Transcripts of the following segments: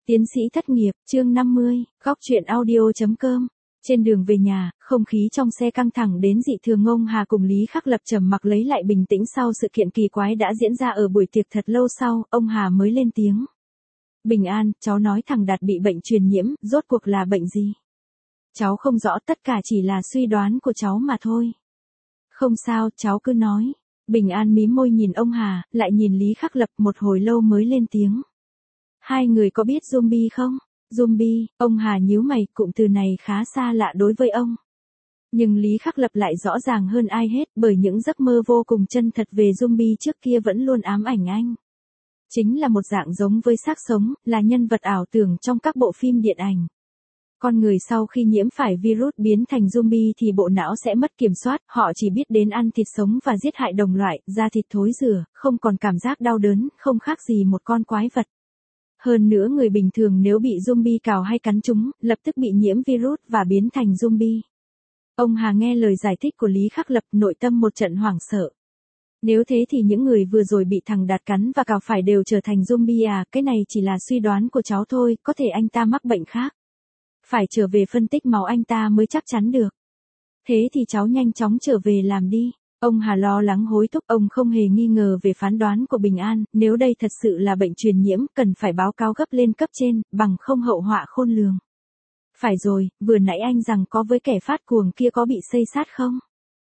Tiến sĩ thất nghiệp, chương 50, góc truyện audio.com. Trên đường về nhà, không khí trong xe căng thẳng đến dị thường. Ông Hà cùng Lý Khắc Lập trầm mặc lấy lại bình tĩnh sau sự kiện kỳ quái đã diễn ra ở buổi tiệc. Thật lâu sau, ông Hà mới lên tiếng. Bình an, cháu nói thằng Đạt bị bệnh truyền nhiễm, rốt cuộc là bệnh gì? Cháu không rõ, tất cả chỉ là suy đoán của cháu mà thôi. Không sao, cháu cứ nói. Bình an mím môi nhìn ông Hà, lại nhìn Lý Khắc Lập, một hồi lâu mới lên tiếng. Hai người có biết zombie không? Zombie, ông Hà nhíu mày, cụm từ này khá xa lạ đối với ông. Nhưng Lý Khắc Lập lại rõ ràng hơn ai hết, bởi những giấc mơ vô cùng chân thật về zombie trước kia vẫn luôn ám ảnh anh. Chính là một dạng giống với xác sống, là nhân vật ảo tưởng trong các bộ phim điện ảnh. Con người sau khi nhiễm phải virus biến thành zombie thì bộ não sẽ mất kiểm soát, họ chỉ biết đến ăn thịt sống và giết hại đồng loại, da thịt thối rữa, không còn cảm giác đau đớn, không khác gì một con quái vật. Hơn nữa người bình thường nếu bị zombie cào hay cắn trúng, lập tức bị nhiễm virus và biến thành zombie. Ông Hà nghe lời giải thích của Lý Khắc Lập, nội tâm một trận hoảng sợ. Nếu thế thì những người vừa rồi bị thằng Đạt cắn và cào phải đều trở thành zombie à? Cái này chỉ là suy đoán của cháu thôi, có thể anh ta mắc bệnh khác. Phải trở về phân tích máu anh ta mới chắc chắn được. Thế thì cháu nhanh chóng trở về làm đi. Ông Hà lo lắng hối thúc, ông không hề nghi ngờ về phán đoán của Bình An, nếu đây thật sự là bệnh truyền nhiễm, cần phải báo cáo gấp lên cấp trên, bằng không hậu họa khôn lường. Phải rồi, vừa nãy anh rằng có với kẻ phát cuồng kia có bị xây sát không?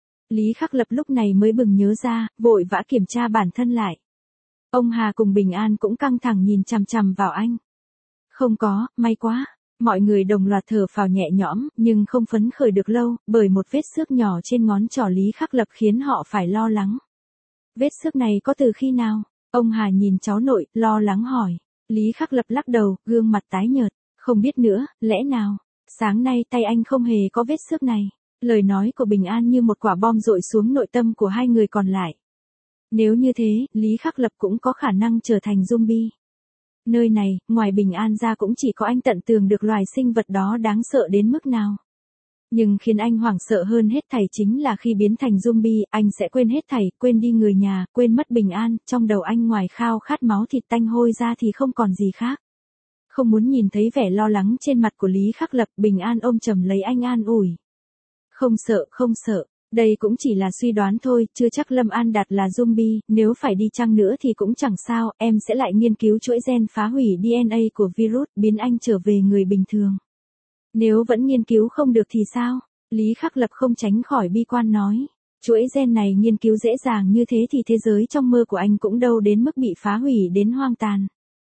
Lý Khắc Lập lúc này mới bừng nhớ ra, vội vã kiểm tra bản thân lại. Ông Hà cùng Bình An cũng căng thẳng nhìn chằm chằm vào anh. Không có, may quá. Mọi người đồng loạt thở phào nhẹ nhõm, nhưng không phấn khởi được lâu, bởi một vết xước nhỏ trên ngón trỏ Lý Khắc Lập khiến họ phải lo lắng. Vết xước này có từ khi nào? Ông Hà nhìn cháu nội, lo lắng hỏi. Lý Khắc Lập lắc đầu, gương mặt tái nhợt. Không biết nữa, lẽ nào? Sáng nay tay anh không hề có vết xước này. Lời nói của Bình An như một quả bom dội xuống nội tâm của hai người còn lại. Nếu như thế, Lý Khắc Lập cũng có khả năng trở thành zombie. Nơi này, ngoài Bình An ra cũng chỉ có anh tận tường được loài sinh vật đó đáng sợ đến mức nào. Nhưng khiến anh hoảng sợ hơn hết thảy chính là khi biến thành zombie, anh sẽ quên hết thảy, quên đi người nhà, quên mất Bình An, trong đầu anh ngoài khao khát máu thịt tanh hôi ra thì không còn gì khác. Không muốn nhìn thấy vẻ lo lắng trên mặt của Lý Khắc Lập, Bình An ôm chầm lấy anh an ủi. Không sợ, không sợ. Đây cũng chỉ là suy đoán thôi, chưa chắc Lâm An Đạt là zombie, nếu phải đi chăng nữa thì cũng chẳng sao, em sẽ lại nghiên cứu chuỗi gen phá hủy DNA của virus, biến anh trở về người bình thường. Nếu vẫn nghiên cứu không được thì sao? Lý Khắc Lập không tránh khỏi bi quan nói. Chuỗi gen này nghiên cứu dễ dàng như thế thì thế giới trong mơ của anh cũng đâu đến mức bị phá hủy đến hoang tàn.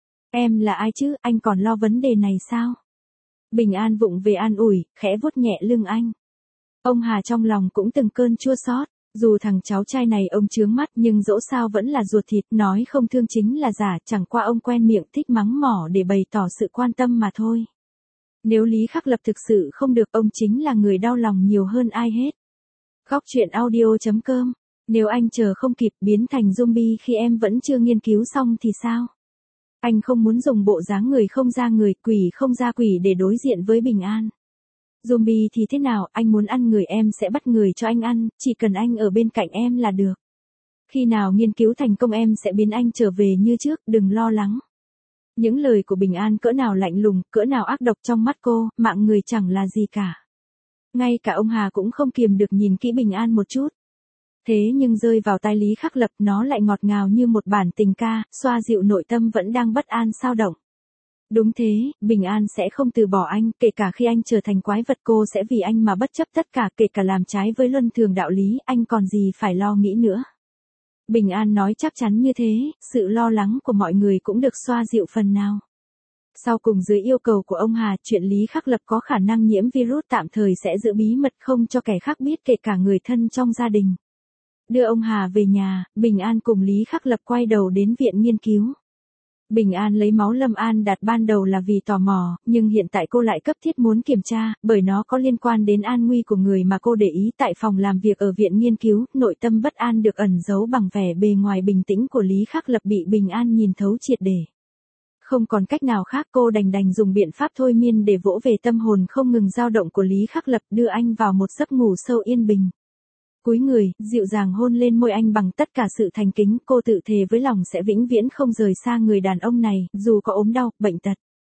Em là ai chứ, anh còn lo vấn đề này sao? Bình An vụng về an ủi, khẽ vuốt nhẹ lưng anh. Ông Hà trong lòng cũng từng cơn chua xót, dù thằng cháu trai này ông chướng mắt nhưng dẫu sao vẫn là ruột thịt, nói không thương chính là giả, chẳng qua ông quen miệng thích mắng mỏ để bày tỏ sự quan tâm mà thôi. Nếu Lý Khắc Lập thực sự không được, ông chính là người đau lòng nhiều hơn ai hết. Góc truyện audio.com. Nếu anh chờ không kịp biến thành zombie khi em vẫn chưa nghiên cứu xong thì sao? Anh không muốn dùng bộ dáng người không ra người, quỷ không ra quỷ để đối diện với Bình An. Zombie thì thế nào, anh muốn ăn người em sẽ bắt người cho anh ăn, chỉ cần anh ở bên cạnh em là được. Khi nào nghiên cứu thành công em sẽ biến anh trở về như trước, đừng lo lắng. Những lời của Bình An cỡ nào lạnh lùng, cỡ nào ác độc trong mắt cô, mạng người chẳng là gì cả. Ngay cả ông Hà cũng không kiềm được nhìn kỹ Bình An một chút. Thế nhưng rơi vào tai Lý Khắc Lập, nó lại ngọt ngào như một bản tình ca, xoa dịu nội tâm vẫn đang bất an xao động. Đúng thế, Bình An sẽ không từ bỏ anh, kể cả khi anh trở thành quái vật cô sẽ vì anh mà bất chấp tất cả, kể cả làm trái với luân thường đạo lý, anh còn gì phải lo nghĩ nữa. Bình An nói chắc chắn như thế, sự lo lắng của mọi người cũng được xoa dịu phần nào. Sau cùng dưới yêu cầu của ông Hà, chuyện Lý Khắc Lập có khả năng nhiễm virus tạm thời sẽ giữ bí mật không cho kẻ khác biết, kể cả người thân trong gia đình. Đưa ông Hà về nhà, Bình An cùng Lý Khắc Lập quay đầu đến viện nghiên cứu. Bình An lấy máu Lâm An Đạt ban đầu là vì tò mò, nhưng hiện tại cô lại cấp thiết muốn kiểm tra, bởi nó có liên quan đến an nguy của người mà cô để ý tại phòng làm việc ở viện nghiên cứu, nội tâm bất an được ẩn giấu bằng vẻ bề ngoài bình tĩnh của Lý Khắc Lập bị Bình An nhìn thấu triệt để. Không còn cách nào khác, cô đành dùng biện pháp thôi miên để vỗ về tâm hồn không ngừng dao động của Lý Khắc Lập, đưa anh vào một giấc ngủ sâu yên bình. Cúi người, dịu dàng hôn lên môi anh bằng tất cả sự thành kính, cô tự thề với lòng sẽ vĩnh viễn không rời xa người đàn ông này, dù có ốm đau, bệnh tật.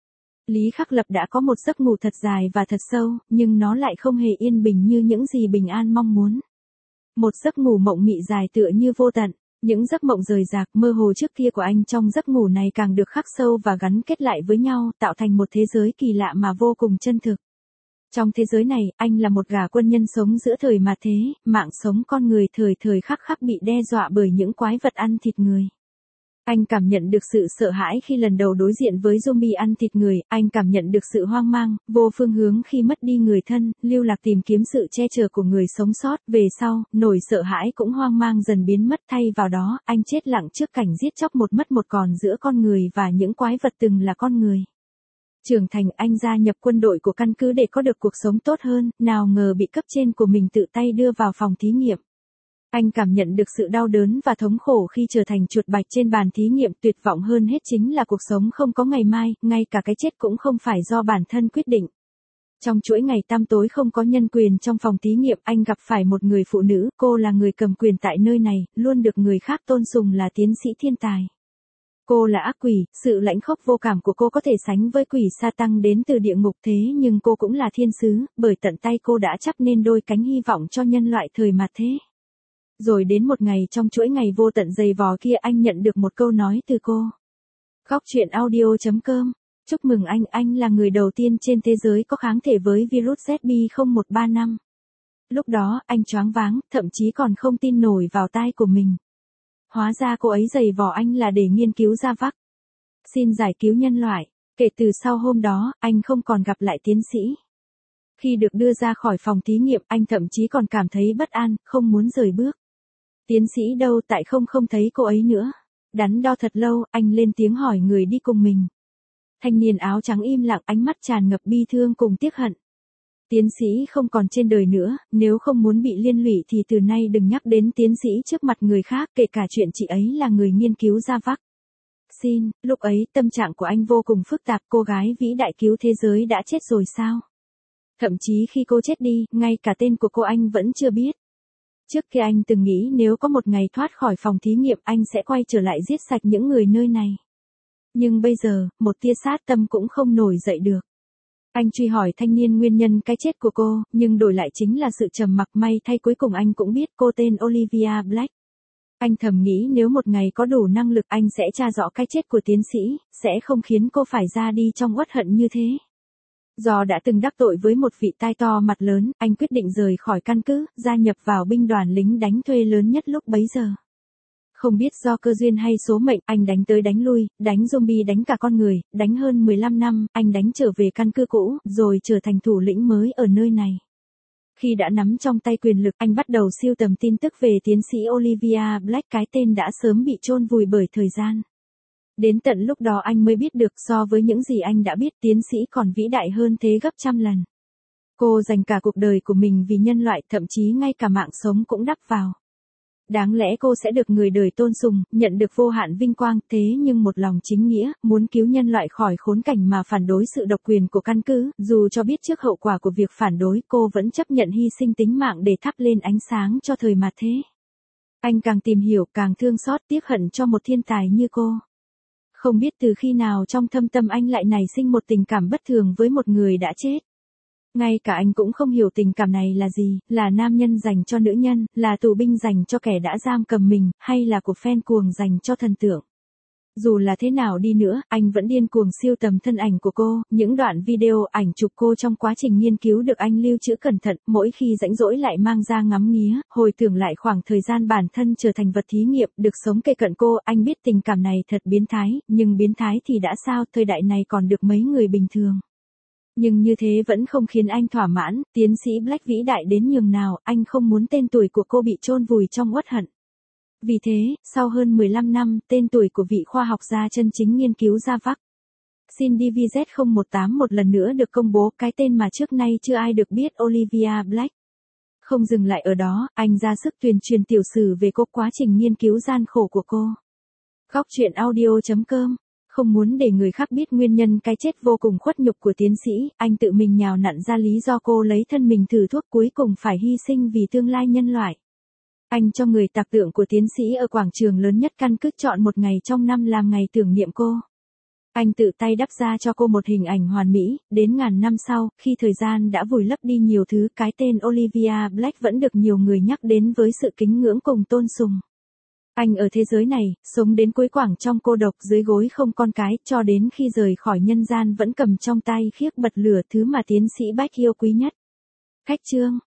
Lý Khắc Lập đã có một giấc ngủ thật dài và thật sâu, nhưng nó lại không hề yên bình như những gì Bình An mong muốn. Một giấc ngủ mộng mị dài tựa như vô tận. Những giấc mộng rời rạc mơ hồ trước kia của anh trong giấc ngủ này càng được khắc sâu và gắn kết lại với nhau, tạo thành một thế giới kỳ lạ mà vô cùng chân thực. Trong thế giới này, anh là một gã quân nhân sống giữa thời mà thế, mạng sống con người thời thời khắc khắc bị đe dọa bởi những quái vật ăn thịt người. Anh cảm nhận được sự sợ hãi khi lần đầu đối diện với zombie ăn thịt người, anh cảm nhận được sự hoang mang, vô phương hướng khi mất đi người thân, lưu lạc tìm kiếm sự che chở của người sống sót. Về sau, nỗi sợ hãi cũng hoang mang dần biến mất, thay vào đó, anh chết lặng trước cảnh giết chóc một mất một còn giữa con người và những quái vật từng là con người. Trưởng thành, anh gia nhập quân đội của căn cứ để có được cuộc sống tốt hơn, nào ngờ bị cấp trên của mình tự tay đưa vào phòng thí nghiệm. Anh cảm nhận được sự đau đớn và thống khổ khi trở thành chuột bạch trên bàn thí nghiệm, tuyệt vọng hơn hết chính là cuộc sống không có ngày mai, ngay cả cái chết cũng không phải do bản thân quyết định. Trong chuỗi ngày tăm tối không có nhân quyền trong phòng thí nghiệm, anh gặp phải một người phụ nữ, cô là người cầm quyền tại nơi này, luôn được người khác tôn sùng là tiến sĩ thiên tài. Cô là ác quỷ, sự lãnh khốc vô cảm của cô có thể sánh với quỷ sa tăng đến từ địa ngục, thế nhưng cô cũng là thiên sứ, bởi tận tay cô đã chắp nên đôi cánh hy vọng cho nhân loại thời mà thế. Rồi đến một ngày trong chuỗi ngày vô tận dày vò kia, anh nhận được một câu nói từ cô. Góc truyện audio.com. Chúc mừng anh là người đầu tiên trên thế giới có kháng thể với virus ZB0135. Lúc đó, anh choáng váng, thậm chí còn không tin nổi vào tai của mình. Hóa ra cô ấy giày vò anh là để nghiên cứu ra vaccine giải cứu nhân loại. Kể từ sau hôm đó, anh không còn gặp lại tiến sĩ. Khi được đưa ra khỏi phòng thí nghiệm, anh thậm chí còn cảm thấy bất an, không muốn rời bước. Tiến sĩ đâu, tại không thấy cô ấy nữa. Đắn đo thật lâu, anh lên tiếng hỏi người đi cùng mình. Thanh niên áo trắng im lặng, ánh mắt tràn ngập bi thương cùng tiếc hận. Tiến sĩ không còn trên đời nữa, nếu không muốn bị liên lụy thì từ nay đừng nhắc đến tiến sĩ trước mặt người khác, kể cả chuyện chị ấy là người nghiên cứu ra vaccine. Lúc ấy, tâm trạng của anh vô cùng phức tạp, cô gái vĩ đại cứu thế giới đã chết rồi sao? Thậm chí khi cô chết đi, ngay cả tên của cô anh vẫn chưa biết. Trước kia anh từng nghĩ nếu có một ngày thoát khỏi phòng thí nghiệm, anh sẽ quay trở lại giết sạch những người nơi này. Nhưng bây giờ, một tia sát tâm cũng không nổi dậy được. Anh truy hỏi thanh niên nguyên nhân cái chết của cô, nhưng đổi lại chính là sự trầm mặc. May thay cuối cùng anh cũng biết cô tên Olivia Black. Anh thầm nghĩ nếu một ngày có đủ năng lực, anh sẽ tra rõ cái chết của tiến sĩ, sẽ không khiến cô phải ra đi trong uất hận như thế. Do đã từng đắc tội với một vị tai to mặt lớn, anh quyết định rời khỏi căn cứ, gia nhập vào binh đoàn lính đánh thuê lớn nhất lúc bấy giờ. Không biết do cơ duyên hay số mệnh, anh đánh tới đánh lui, đánh zombie đánh cả con người, đánh hơn 15 năm, anh đánh trở về căn cứ cũ, rồi trở thành thủ lĩnh mới ở nơi này. Khi đã nắm trong tay quyền lực, anh bắt đầu sưu tầm tin tức về tiến sĩ Olivia Black, cái tên đã sớm bị chôn vùi bởi thời gian. Đến tận lúc đó anh mới biết được, so với những gì anh đã biết, tiến sĩ còn vĩ đại hơn thế gấp trăm lần. Cô dành cả cuộc đời của mình vì nhân loại, thậm chí ngay cả mạng sống cũng đắp vào. Đáng lẽ cô sẽ được người đời tôn sùng, nhận được vô hạn vinh quang, thế nhưng một lòng chính nghĩa, muốn cứu nhân loại khỏi khốn cảnh mà phản đối sự độc quyền của căn cứ, dù cho biết trước hậu quả của việc phản đối, cô vẫn chấp nhận hy sinh tính mạng để thắp lên ánh sáng cho thời mà thế. Anh càng tìm hiểu, càng thương xót tiếc hận cho một thiên tài như cô. Không biết từ khi nào trong thâm tâm anh lại nảy sinh một tình cảm bất thường với một người đã chết. Ngay cả anh cũng không hiểu tình cảm này là gì, là nam nhân dành cho nữ nhân, là tù binh dành cho kẻ đã giam cầm mình, hay là của fan cuồng dành cho thần tượng. Dù là thế nào đi nữa, anh vẫn điên cuồng sưu tầm thân ảnh của cô, những đoạn video ảnh chụp cô trong quá trình nghiên cứu được anh lưu trữ cẩn thận, mỗi khi rảnh rỗi lại mang ra ngắm nghía, hồi tưởng lại khoảng thời gian bản thân trở thành vật thí nghiệm, được sống kề cận cô. Anh biết tình cảm này thật biến thái, nhưng biến thái thì đã sao, thời đại này còn được mấy người bình thường. Nhưng như thế vẫn không khiến anh thỏa mãn, tiến sĩ Black vĩ đại đến nhường nào, anh không muốn tên tuổi của cô bị chôn vùi trong uất hận. Vì thế, sau hơn 15 năm, tên tuổi của vị khoa học gia chân chính nghiên cứu ra vaccine DVZ018 một lần nữa được công bố, cái tên mà trước nay chưa ai được biết, Olivia Black. Không dừng lại ở đó, anh ra sức tuyên truyền tiểu sử về cô, quá trình nghiên cứu gian khổ của cô. Góc truyện audio.com. Không muốn để người khác biết nguyên nhân cái chết vô cùng khuất nhục của tiến sĩ, anh tự mình nhào nặn ra lý do cô lấy thân mình thử thuốc, cuối cùng phải hy sinh vì tương lai nhân loại. Anh cho người tạc tượng của tiến sĩ ở quảng trường lớn nhất căn cứ, chọn một ngày trong năm làm ngày tưởng niệm cô. Anh tự tay đắp ra cho cô một hình ảnh hoàn mỹ, đến ngàn năm sau, khi thời gian đã vùi lấp đi nhiều thứ, cái tên Olivia Black vẫn được nhiều người nhắc đến với sự kính ngưỡng cùng tôn sùng. Anh ở thế giới này, sống đến cuối quãng trong cô độc dưới gối không con cái, cho đến khi rời khỏi nhân gian vẫn cầm trong tay khiếc bật lửa thứ mà tiến sĩ Bach yêu quý nhất. Khách chương.